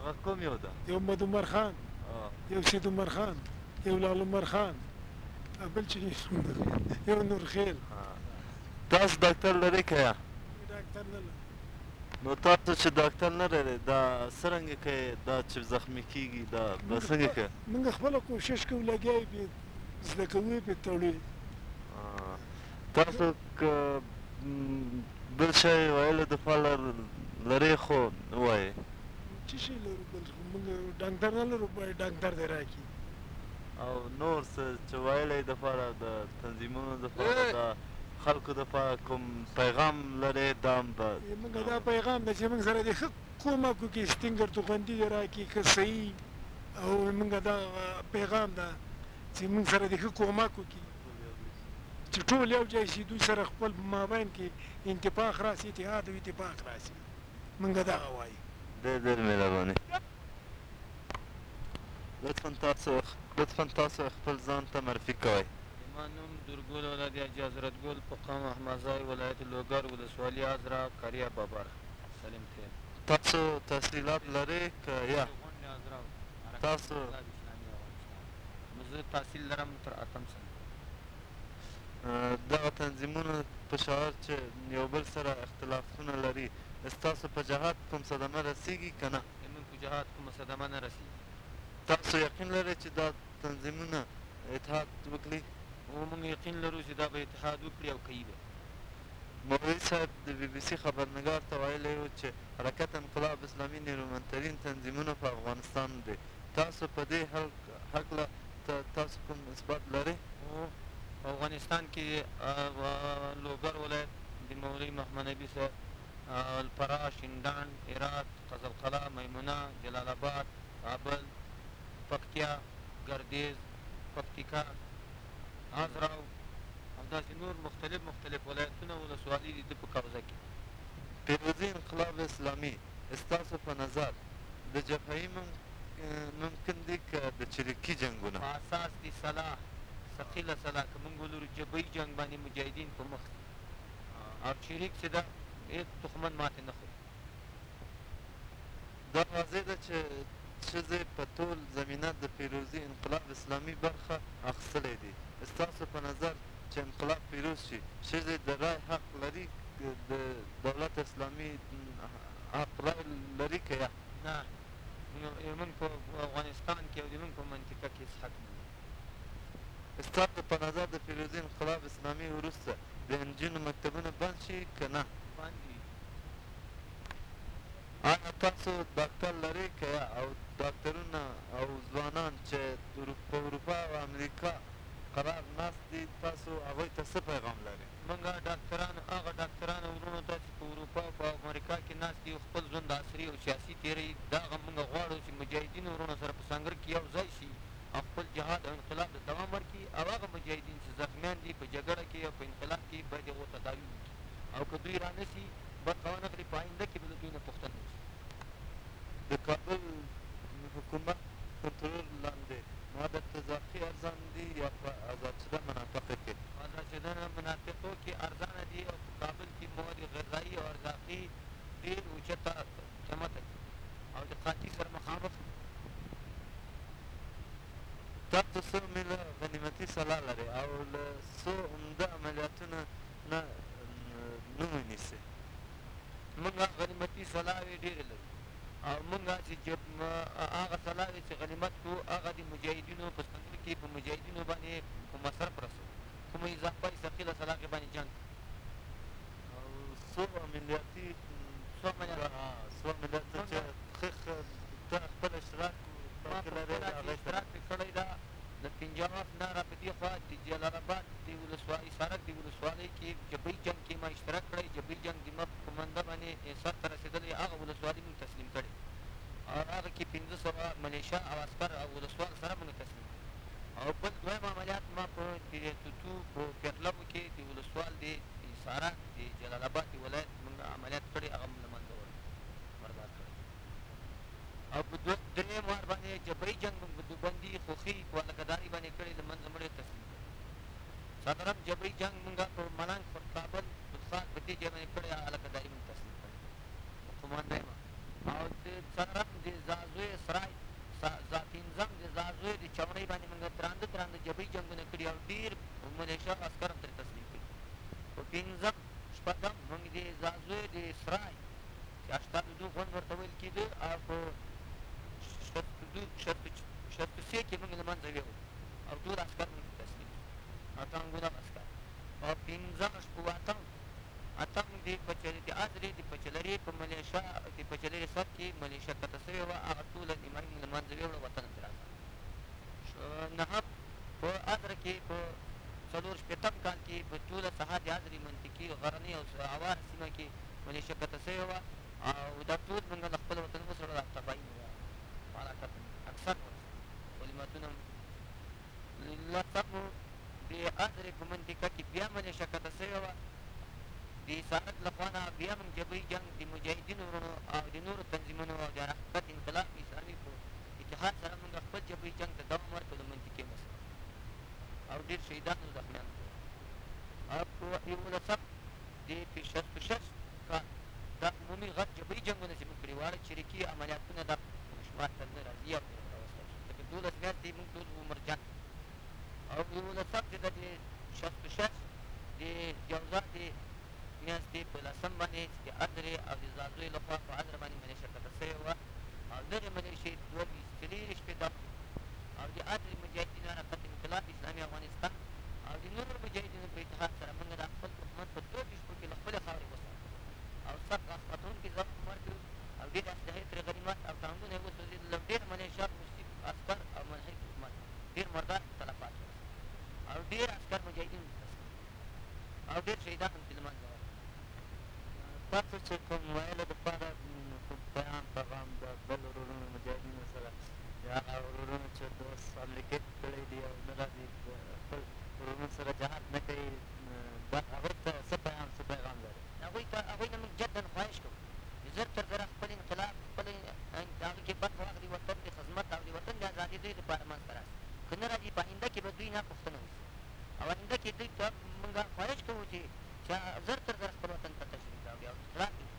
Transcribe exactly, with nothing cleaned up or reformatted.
هغه کوم یو ده؟ یو مد عمر خان، آه. یو سید عمر خان، یو لال عمر خان، او بل چې یو نور خیل. تاسو ډاکټر لرئ که یا؟ ډاکټر نه لرو. نو تاسو چې ډاکټر نه لرئ دا څرنګه کوئ دا چې زخمي کېږي دا به څنګه کوئ؟ موږ خپله کوشش کوو، لګیا یې پرې زده کوو یې پرې تړو یې. تاسو که بل شی ویلو دپاره لرئ خو ووایئ. څه شی لرو بل خو موږ ډاکټر نه لرو، باید ډاکټر دې راکړي. او نور څه چې ویلی دپاره د تنظیمونو دپاره د خلکو دپاره کوم پیغام لرئ دا هم به موږ دا پیغام ده چې موږ سره دې ښه کومک وکړي، سټینګر توغندي دې راکړي ښه صحیح، او موږ دا پیغام ده چې موږ سره دې ښه کومک وکړي چې ټول یو ځای شي، دوی سره خپل په مابین کې انتفاق راسي، اتحاد او اتفاق راسي. موږ دغه وایو. ډېر ډېر مهرباني. لطفا تاسو لطفا تاسو خپل ځان ته معرفي کوئ. زما نوم درګل ولادي حاجي حضرت ګل، مقام احمدزی، ولایت لوګر، ولسوالي ازرا، قریه بابر، سلیم خیل. تاسو تحصیلات لرئ که یا؟ تاسو زه تحصیل لرم تر اتم صنف. دغه تنظیمونه په شعار چې یو بل سره اختلافونه لري، ستاسو په جهاد کوم صدمه رسېږي که نه؟ زموږ په جهاد کومه صدمه نه رسېږي. تاسو یقین لرئ چې دا تنظیمونه اتحاد وکړي؟ او موږ یقین لرو چې دا به اتحاد وکړي او کوي به. مولوي صاحب د بي بي سي خبرنګار ته ویلی و چې حرکت انقلاب اسلامي نیرومندترین تنظیمونه په افغانستان دی. تاسو په دې هکله تاسو کوم اثبات لرئ؟ په افغانستان کې لوګر ولایت د مولوي محمد نبي صاحب، الفرا، شینډان، هرات، قزلقلعه، میمونه، جلال آباد، کابل، پکتیا، ګردیز، پکتیکا، ازراو او داسې نور مختلف مختلف ولایتونه ولسوالي دي په قبضه کې. پیروزي انقلاب اسلامي ستاسو په نظر د جبههي ممکن دي که د چریکي جنګونه؟ په اساس د سلاح ثقیله سلاح که موږ ولرو جبهي جنګ باندې مجاهدین په مخ دي او چریک چې ده هېڅ دښمن ماتې نه خوري. دا واضح ده چې ښځې په ټول زمینه د پیروزي انقلاب اسلامي برخه اخیستلی دي. ستاسو په نظر چې انقلاب پیروز شي ښځې د رای حق لري، د دولت اسلامي حق رای لري که یا؟ نه، زموږ په افغانستان کې او زموږ په منطقه کې هېڅ حق نه لري. ستاسو په نظر د پیروزي انقلاب اسلامي وروسته د نجونو مکتبونه بند شي که نه؟ بند وي. آیا تاسو ډاکټر لرئ که یا؟ او ډاکټرونه او ځوانان چې په اروپا او امریکا قرار ناست دي تاسو هغوی ته څه پیغام لرئ؟ موږ ډاکټران هغه ډاکټران وروڼو ته چې په اروپا او په امریکا کې ناست دي خپل ژوند عصري او سیاسي تېروي، دغه موږ غواړو چې مجاهدینو وروڼو سره په سنګر کې یو ځای شي او خپل جهاد او انقلاب ته دوام ورکړي، او هغه مجاهدین چې زخمیان دي په جګړه کې او په انقلاب کې باید هغو تداوي وکړي، او که دوی را نه شي برخه ونه کړي په آینده کې به له دوی نه پوښتنه وشي. د کابل حکومت کنټرول لاندې مواد تزاقي ارزان دي یا په ازادشده مناطقو کې؟ په ازادشده مناطقو کې ارزانه دي او په کابل کې مواد غذایي او ارزاقي ډېر اوچته قیمته دي او د قحطي سره مخامخ دي. تاسو څو میله غنیمتي سلاح لرئ او له څو عمده عملیاتونو نه نوم ونیسئ؟ موږ غنیمتي سلاحوې ډېرې لرو او موږ چې هغه سلاحوې چې غنیمت کړو هغه د مجاهدینو په سنګر کې په مجاهدینو باندې په مصرف رسوو، کومه اضافه ثقیله سلاح کې باندې جنګ او څو عملیاتي څو عملیات څو عملیاتو چې ښه ته خپل اشتراک ما په خپله چې اشتراک پرې کړی ده د پنجاب نه را په دې خوا د جلال آباد د ولسوالۍ سرک د ولسوالۍ کې جبهي جنګ کې ما اشتراک کړی. جبهي جنګ د ما په قومنده باندې سر ته رسېدلی هغه ولسوالي موږ تسلیم کړې او هغه کې پنځه سوه ملیشه او عسکر او ولسوال سره موږ تسلیم کړي. او بل دویم عملیات ما په توتو په پیرلمو کې د ولسوال د سرک د جلال آباد د ولایت موږ عملیات کړي، هغه موږ له منځه بردار کړی. او په درېیم وار باندې جبهي جنګ بندي خوښي په هلکداري باندې کړې، له منځه مړې تسلیم کړي. څلورم جبهي جنګ موږ په ملنګ پر کابل بلخان په دې ځای باندې کړی، هلکداري موږ تسلیم کړې په قوماندۍ ما. او د څلورم د زازوی ډېر ملیشه او عسکر هم ترې تسلیم کړي. په پنځم شپږم موږ د زازوی د سرای چې اشتادودو غونډ ورته ویل کېده او په شرط سې کې موږ له منځه ویوړو او ټول عسکر موږ ته تسلیم شو، اتنګونه عسکر. او پنځم شپه اتم اتم د پچلې د ازرې د پچلرې په ملیشه د پچلرې سر کې ملیشه کته سوې وه، هغه ټوله نیمایي موږ له منځه ویوړه، وطن هم ترې ازاد. نهم په ازره کې په څلور شپېتم کال کې په ټوله ساحه د ازرې منطقي غرنۍ او هواره سیمه کې ملیشه کته سوې وه او دا ټول موږ له خپل وطن وسړل او تباهي مو په حلاکت اکثر غلیمتونه لسم د ازرې په منطقه کې بیا ملیشه کته سوې وه. د سارک له خوا نه بیا موږ جبهې جنګ د مجاهدینو وروڼو او د نورو تنظیمونو او د حرکت انقلاب اسلامي په اتحاد سره موږ خپل جبهې جنګ ته دوام ورکړو، منطقې مسله او ډېر شهیدان او زخمیان کړو. او په یولسم د شست و شست کال دا عمومي غټ جبهې جنګونه چې موږ کړي واړه چریکي عملیاتونه دا شمار ته نه راځي او ډېر راوستل شو، ځکه دولس میاشتې موږ ټول عمر جنګ. او یولسم چې د شست و شست د جوزا د میاشتې په لسم باندې چې د ازرې او د زازوی له خوا په ازره باندې ملیشه کته سوې وه او دغې ملیشې دوه ویشت څلېرویشت شپېته او د ازرې مجاهدینو حرکت انقلاب اسلامي افغانستان او د نورو مجاهدینو په اتحاد سره موږ د خپل دښمن په دوه ویشتو کې له خپلې خاورې وساتو او سخت اسقاتونکي ځواب هم ورکړو او ډېرې اسلحې ترې غنیمت او ټانکونه یې وسوځېدل او ډېر ملیشه روسي عسکر او منهج حکومت ډېر مردار تلفات ورسېدل او ډېر عسکر مجاهدینو ته تسلیم او ډېر شهیدان هم چې له منځه ورغلل. تاسو چې کوم ویلو دپاره کوم پیغام پیغام د بل ورورونو مجاهدینو سره د هغه ورورونو چې اوس امریکې کړی دي او نه راځي خپل ورورونو سره جهاد نه کوي، دا هغوی ته څه پیغام څه پیغام لري؟ هغوی ته هغوی نه موږ جدا خواهش کوو چې زر تر زره خپل انقلاب خپل هغه کې برخه واخلي، وطن د خدمت او د وطن د ازادېدۍ دپاره منځته راشي. که نه راځي په آینده کې به دوی نه پوښتنه وشي او آینده کې دوی ته موږ خواهش کوو چې زر تر زره خپل وطن ته تشریف راوړي او انقلاب